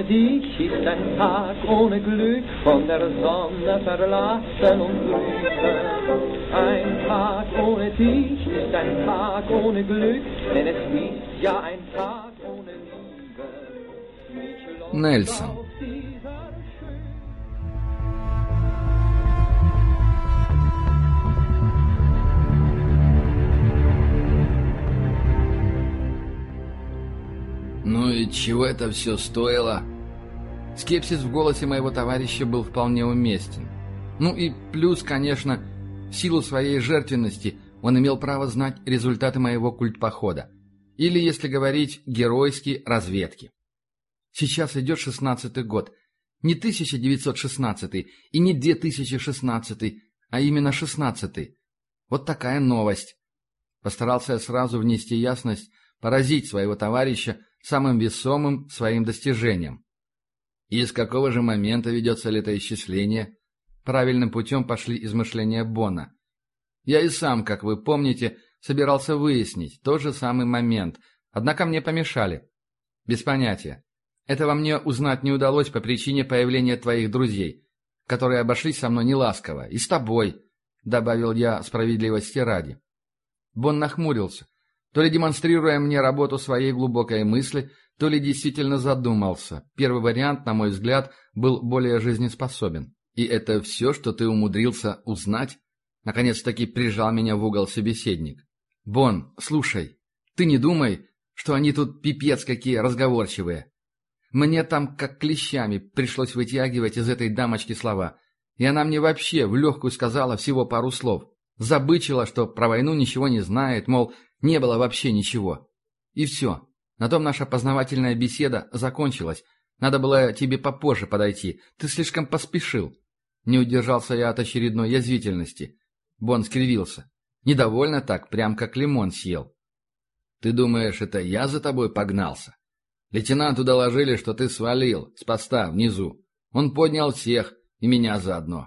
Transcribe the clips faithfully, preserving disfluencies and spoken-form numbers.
ohne dich ist ein Tag ohne Glück, von der Sonne verlassen und trübe. Ein Tag ohne dich ist ein Tag ohne Glück, denn es ist ja ein Tag ohne Liebe. Нельсон. Ну и чего это все стоило? Скепсис в голосе моего товарища был вполне уместен. Ну и плюс, конечно, в силу своей жертвенности он имел право знать результаты моего культпохода. Или, если говорить геройски, разведки. Сейчас идет шестнадцатый год. Не тысяча девятьсот шестнадцатый и не две тысячи шестнадцатый, а именно шестнадцатый. Вот такая новость. Постарался я сразу внести ясность, поразить своего товарища самым весомым своим достижением. И с какого же момента ведется летоисчисление? Правильным путем пошли измышления Бона. Я и сам, как вы помните, собирался выяснить тот же самый момент, однако мне помешали. Без понятия. Этого мне узнать не удалось по причине появления твоих друзей, которые обошлись со мной неласково, и с тобой, добавил я справедливости ради. Бон нахмурился, то ли демонстрируя мне работу своей глубокой мысли, то ли действительно задумался. Первый вариант, на мой взгляд, был более жизнеспособен. «И это все, что ты умудрился узнать?» Наконец-таки прижал меня в угол собеседник. «Бон, слушай, ты не думай, что они тут пипец какие разговорчивые. Мне там как клещами пришлось вытягивать из этой дамочки слова, и она мне вообще в легкую сказала всего пару слов. Забычила, что про войну ничего не знает, мол, не было вообще ничего. И все. На том наша познавательная беседа закончилась. Надо было тебе попозже подойти. Ты слишком поспешил». Не удержался я от очередной язвительности. Бон скривился. Недовольно так, прям как лимон съел. «Ты думаешь, это я за тобой погнался? Лейтенанту доложили, что ты свалил с поста внизу. Он поднял всех, и меня заодно».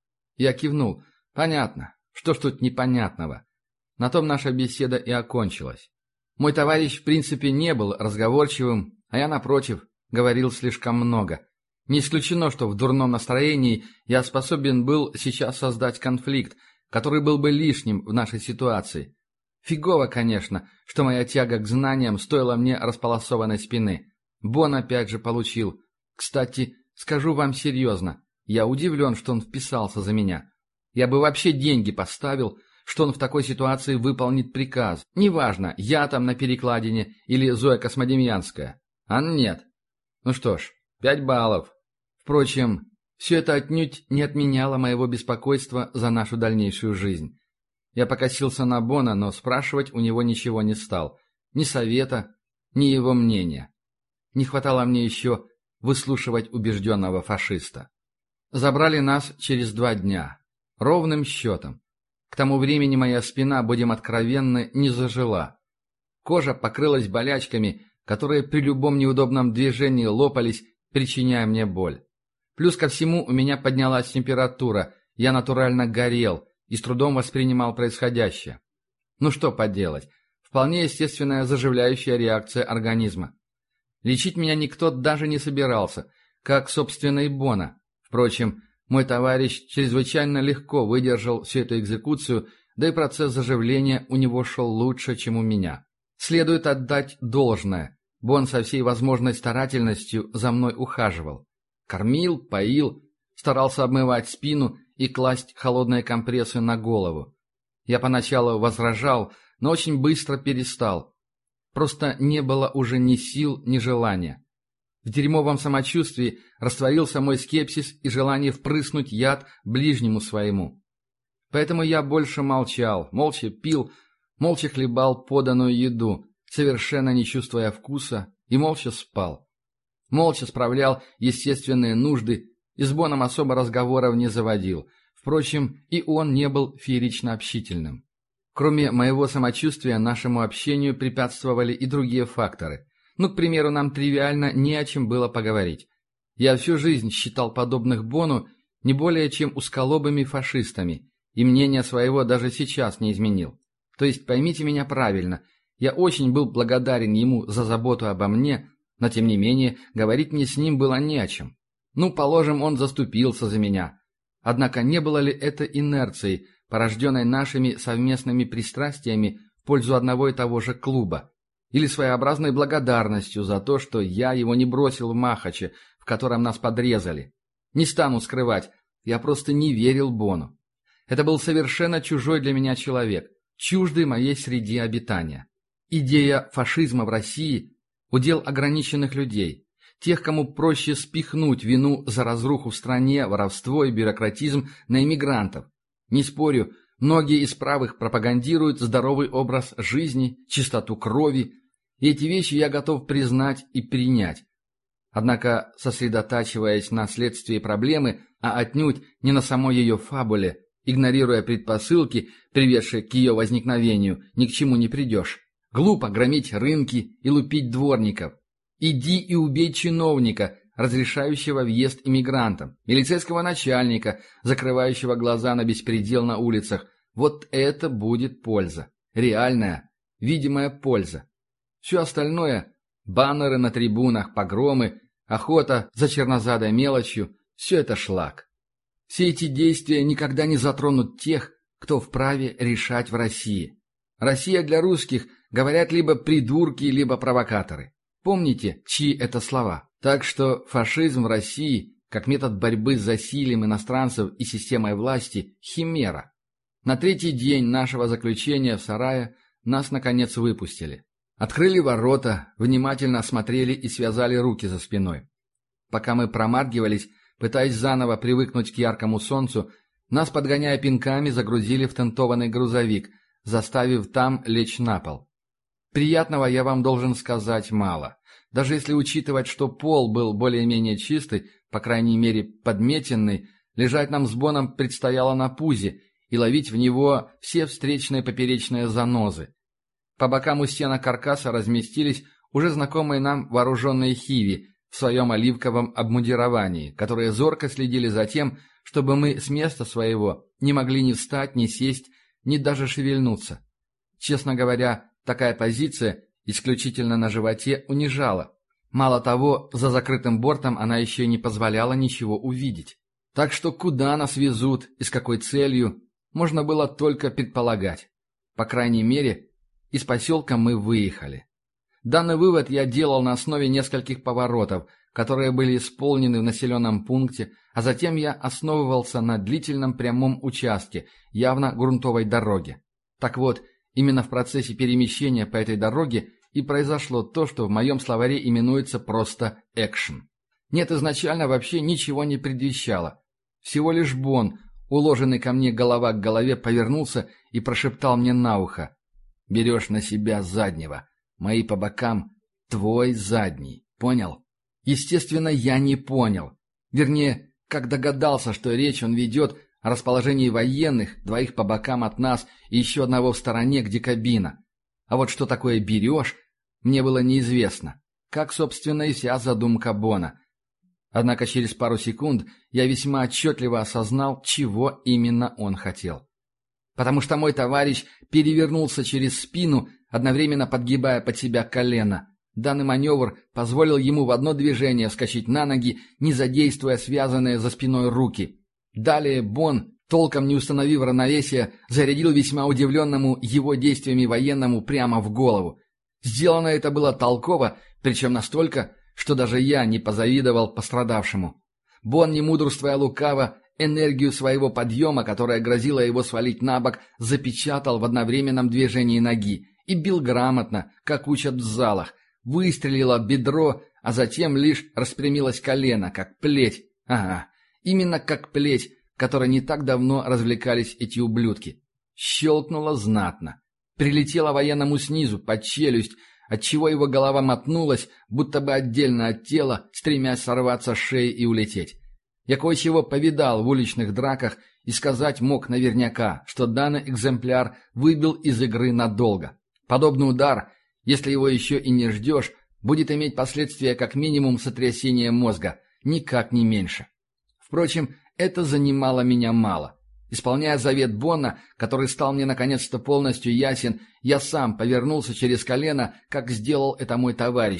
Я кивнул. «Понятно. Что ж тут непонятного?» На том наша беседа и окончилась. Мой товарищ в принципе не был разговорчивым, а я, напротив, говорил слишком много. Не исключено, что в дурном настроении я способен был сейчас создать конфликт, который был бы лишним в нашей ситуации. Фигово, конечно, что моя тяга к знаниям стоила мне располосованной спины. Бон опять же получил. Кстати, скажу вам серьезно, я удивлен, что он вписался за меня. Я бы вообще деньги поставил, что он в такой ситуации выполнит приказ. Неважно, я там на перекладине или Зоя Космодемьянская. А нет. Ну что ж, пять баллов. Впрочем, все это отнюдь не отменяло моего беспокойства за нашу дальнейшую жизнь. Я покосился на Бона, но спрашивать у него ничего не стал. Ни совета, ни его мнения. Не хватало мне еще выслушивать убежденного фашиста. Забрали нас через два дня. Ровным счетом. К тому времени моя спина, будем откровенны, не зажила. Кожа покрылась болячками, которые при любом неудобном движении лопались, причиняя мне боль. Плюс ко всему у меня поднялась температура, я натурально горел и с трудом воспринимал происходящее. Ну что поделать, вполне естественная заживляющая реакция организма. Лечить меня никто даже не собирался, как, собственно, и Бона. Впрочем, мой товарищ чрезвычайно легко выдержал всю эту экзекуцию, да и процесс заживления у него шел лучше, чем у меня. Следует отдать должное. Бон со всей возможной старательностью за мной ухаживал. Кормил, поил, старался обмывать спину и класть холодные компрессы на голову. Я поначалу возражал, но очень быстро перестал. Просто не было уже ни сил, ни желания. В дерьмовом самочувствии растворился мой скепсис и желание впрыснуть яд ближнему своему. Поэтому я больше молчал, молча пил, молча хлебал поданную еду, совершенно не чувствуя вкуса, и молча спал. Молча справлял естественные нужды и с Боном особо разговоров не заводил. Впрочем, и он не был феерично общительным. Кроме моего самочувствия, нашему общению препятствовали и другие факторы. Ну, к примеру, нам тривиально не о чем было поговорить. Я всю жизнь считал подобных Бону не более чем узколобыми фашистами, и мнение своего даже сейчас не изменил. То есть, поймите меня правильно, я очень был благодарен ему за заботу обо мне, Но, тем не менее, говорить мне с ним было не о чем. Ну, положим, он заступился за меня. Однако не было ли это инерцией, порожденной нашими совместными пристрастиями в пользу одного и того же клуба? Или своеобразной благодарностью за то, что я его не бросил в Махаче, в котором нас подрезали? Не стану скрывать, я просто не верил Бону. Это был совершенно чужой для меня человек, чуждый моей среде обитания. Идея фашизма в России – удел ограниченных людей, тех, кому проще спихнуть вину за разруху в стране, воровство и бюрократизм на иммигрантов. Не спорю, многие из правых пропагандируют здоровый образ жизни, чистоту крови, и эти вещи я готов признать и принять. Однако, сосредотачиваясь на следствии проблемы, а отнюдь не на самой ее фабуле, игнорируя предпосылки, приведшие к ее возникновению, ни к чему не придешь. Глупо громить рынки и лупить дворников. Иди и убей чиновника, разрешающего въезд иммигрантам, милицейского начальника, закрывающего глаза на беспредел на улицах. Вот это будет польза. Реальная, видимая польза. Все остальное – баннеры на трибунах, погромы, охота за чернозадой мелочью – все это шлак. Все эти действия никогда не затронут тех, кто вправе решать в России. Россия для русских, говорят, либо придурки, либо провокаторы. Помните, чьи это слова? Так что фашизм в России, как метод борьбы с засилием иностранцев и системой власти – химера. На третий день нашего заключения в сарае нас, наконец, выпустили. Открыли ворота, внимательно осмотрели и связали руки за спиной. Пока мы промаргивались, пытаясь заново привыкнуть к яркому солнцу, нас, подгоняя пинками, загрузили в тентованный грузовик, заставив там лечь на пол. Приятного я вам должен сказать мало. Даже если учитывать, что пол был более-менее чистый, по крайней мере подметенный, лежать нам с Боном предстояло на пузе и ловить в него все встречные поперечные занозы. По бокам у стенок каркаса разместились уже знакомые нам вооруженные хиви в своем оливковом обмундировании, которые зорко следили за тем, чтобы мы с места своего не могли ни встать, ни сесть, ни даже шевельнуться. Честно говоря, такая позиция, исключительно на животе, унижала. Мало того, за закрытым бортом она еще и не позволяла ничего увидеть. Так что куда нас везут и с какой целью, можно было только предполагать. По крайней мере, из поселка мы выехали. Данный вывод я делал на основе нескольких поворотов, которые были исполнены в населенном пункте, а затем я основывался на длительном прямом участке, явно грунтовой дороги. Так вот, именно в процессе перемещения по этой дороге и произошло то, что в моем словаре именуется просто экшен. Нет, изначально вообще ничего не предвещало. Всего лишь Бон, уложенный ко мне голова к голове, повернулся и прошептал мне на ухо: «Берешь на себя заднего. Мои по бокам, твой задний. Понял?» Естественно, я не понял. Вернее, как догадался, что речь он ведет о расположении военных, двоих по бокам от нас и еще одного в стороне, где кабина. А вот что такое «берешь», мне было неизвестно. Как, собственно, и вся задумка Бона. Однако через пару секунд я весьма отчетливо осознал, чего именно он хотел. Потому что мой товарищ перевернулся через спину, одновременно подгибая под себя колено. Данный маневр позволил ему в одно движение вскочить на ноги, не задействуя связанные за спиной руки. Далее Бон, толком не установив равновесия, зарядил весьма удивленному его действиями военному прямо в голову. Сделано это было толково, причем настолько, что даже я не позавидовал пострадавшему. Бон, не мудрствуя лукаво, энергию своего подъема, которая грозила его свалить на бок, запечатал в одновременном движении ноги и бил грамотно, как учат в залах. Выстрелило бедро, а затем лишь распрямилось колено, как плеть. Ага, именно как плеть, которой не так давно развлекались эти ублюдки. Щелкнуло знатно. Прилетело военному снизу, под челюсть, отчего его голова мотнулась, будто бы отдельно от тела, стремясь сорваться с шеи и улететь. Я кое-чего повидал в уличных драках и сказать мог наверняка, что данный экземпляр выбил из игры надолго. Подобный удар, если его еще и не ждешь, будет иметь последствия как минимум сотрясения мозга, никак не меньше. Впрочем, это занимало меня мало. Исполняя завет Бона, который стал мне наконец-то полностью ясен, я сам повернулся через колено, как сделал это мой товарищ.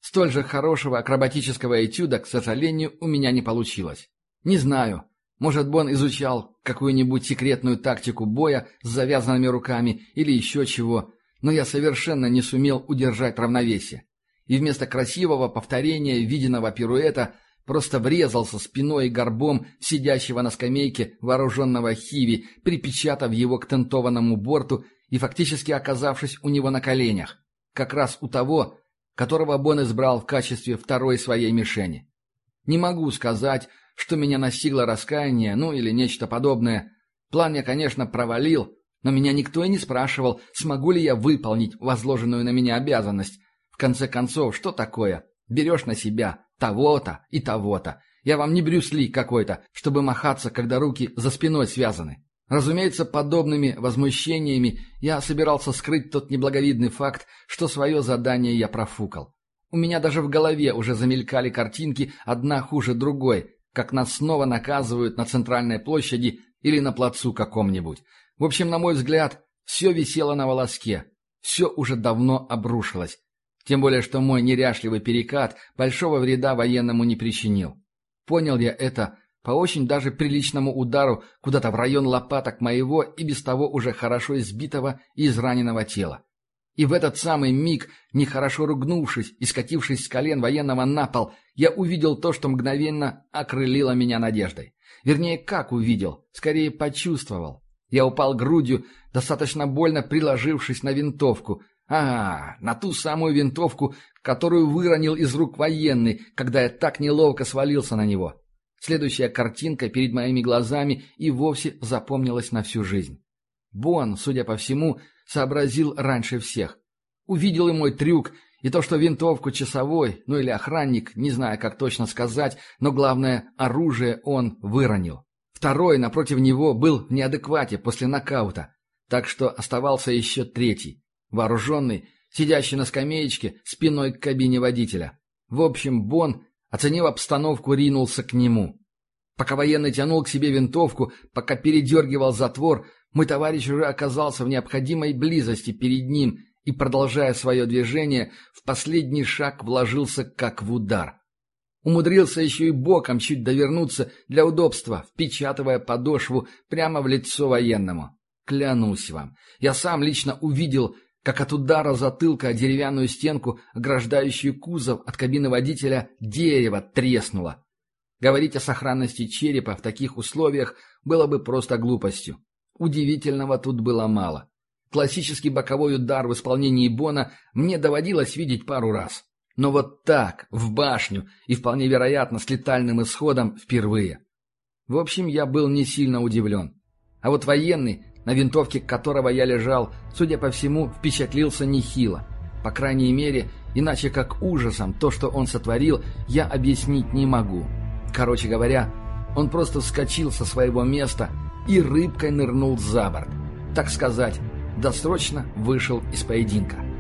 Столь же хорошего акробатического этюда, к сожалению, у меня не получилось. Не знаю, может, Бон изучал какую-нибудь секретную тактику боя с завязанными руками или еще чего, но я совершенно не сумел удержать равновесие. И вместо красивого повторения виденного пируэта просто врезался спиной и горбом сидящего на скамейке вооруженного хиви, припечатав его к тентованному борту и фактически оказавшись у него на коленях, как раз у того, которого Бон избрал в качестве второй своей мишени. Не могу сказать, что меня настигло раскаяние, ну или нечто подобное. План я, конечно, провалил, но меня никто и не спрашивал, смогу ли я выполнить возложенную на меня обязанность. В конце концов, что такое? Берешь на себя того-то и того-то. Я вам не Брюс Ли какой-то, чтобы махаться, когда руки за спиной связаны. Разумеется, подобными возмущениями я собирался скрыть тот неблаговидный факт, что свое задание я профукал. У меня даже в голове уже замелькали картинки, одна хуже другой, как нас снова наказывают на центральной площади или на плацу каком-нибудь. В общем, на мой взгляд, все висело на волоске, все уже давно обрушилось. Тем более, что мой неряшливый перекат большого вреда военному не причинил. Понял я это по очень даже приличному удару куда-то в район лопаток моего и без того уже хорошо избитого и израненного тела. И в этот самый миг, нехорошо ругнувшись и скатившись с колен военного на пол, я увидел то, что мгновенно окрылило меня надеждой. Вернее, как увидел, скорее почувствовал. Я упал грудью, достаточно больно приложившись на винтовку. А, на ту самую винтовку, которую выронил из рук военный, когда я так неловко свалился на него. Следующая картинка перед моими глазами и вовсе запомнилась на всю жизнь. Бон, судя по всему, сообразил раньше всех. Увидел и мой трюк, и то, что винтовку часовой, ну или охранник, не знаю, как точно сказать, но главное, оружие он выронил. Второй, напротив него, был в неадеквате после нокаута, так что оставался еще третий, вооруженный, сидящий на скамеечке, спиной к кабине водителя. В общем, Бон, оценив обстановку, ринулся к нему. Пока военный тянул к себе винтовку, пока передергивал затвор, мой товарищ уже оказался в необходимой близости перед ним и, продолжая свое движение, в последний шаг вложился как в удар. Умудрился еще и боком чуть довернуться для удобства, впечатывая подошву прямо в лицо военному. Клянусь вам, я сам лично увидел, как от удара затылка о деревянную стенку, ограждающую кузов от кабины водителя, дерево треснуло. Говорить о сохранности черепа в таких условиях было бы просто глупостью. Удивительного тут было мало. Классический боковой удар в исполнении Бона мне доводилось видеть пару раз. Но вот так, в башню, и вполне вероятно с летальным исходом впервые. В общем, я был не сильно удивлен. А вот военный, на винтовке которого я лежал, судя по всему, впечатлился нехило. По крайней мере, иначе как ужасом то, что он сотворил, я объяснить не могу. Короче говоря, он просто вскочил со своего места и рыбкой нырнул за борт. Так сказать, досрочно вышел из поединка.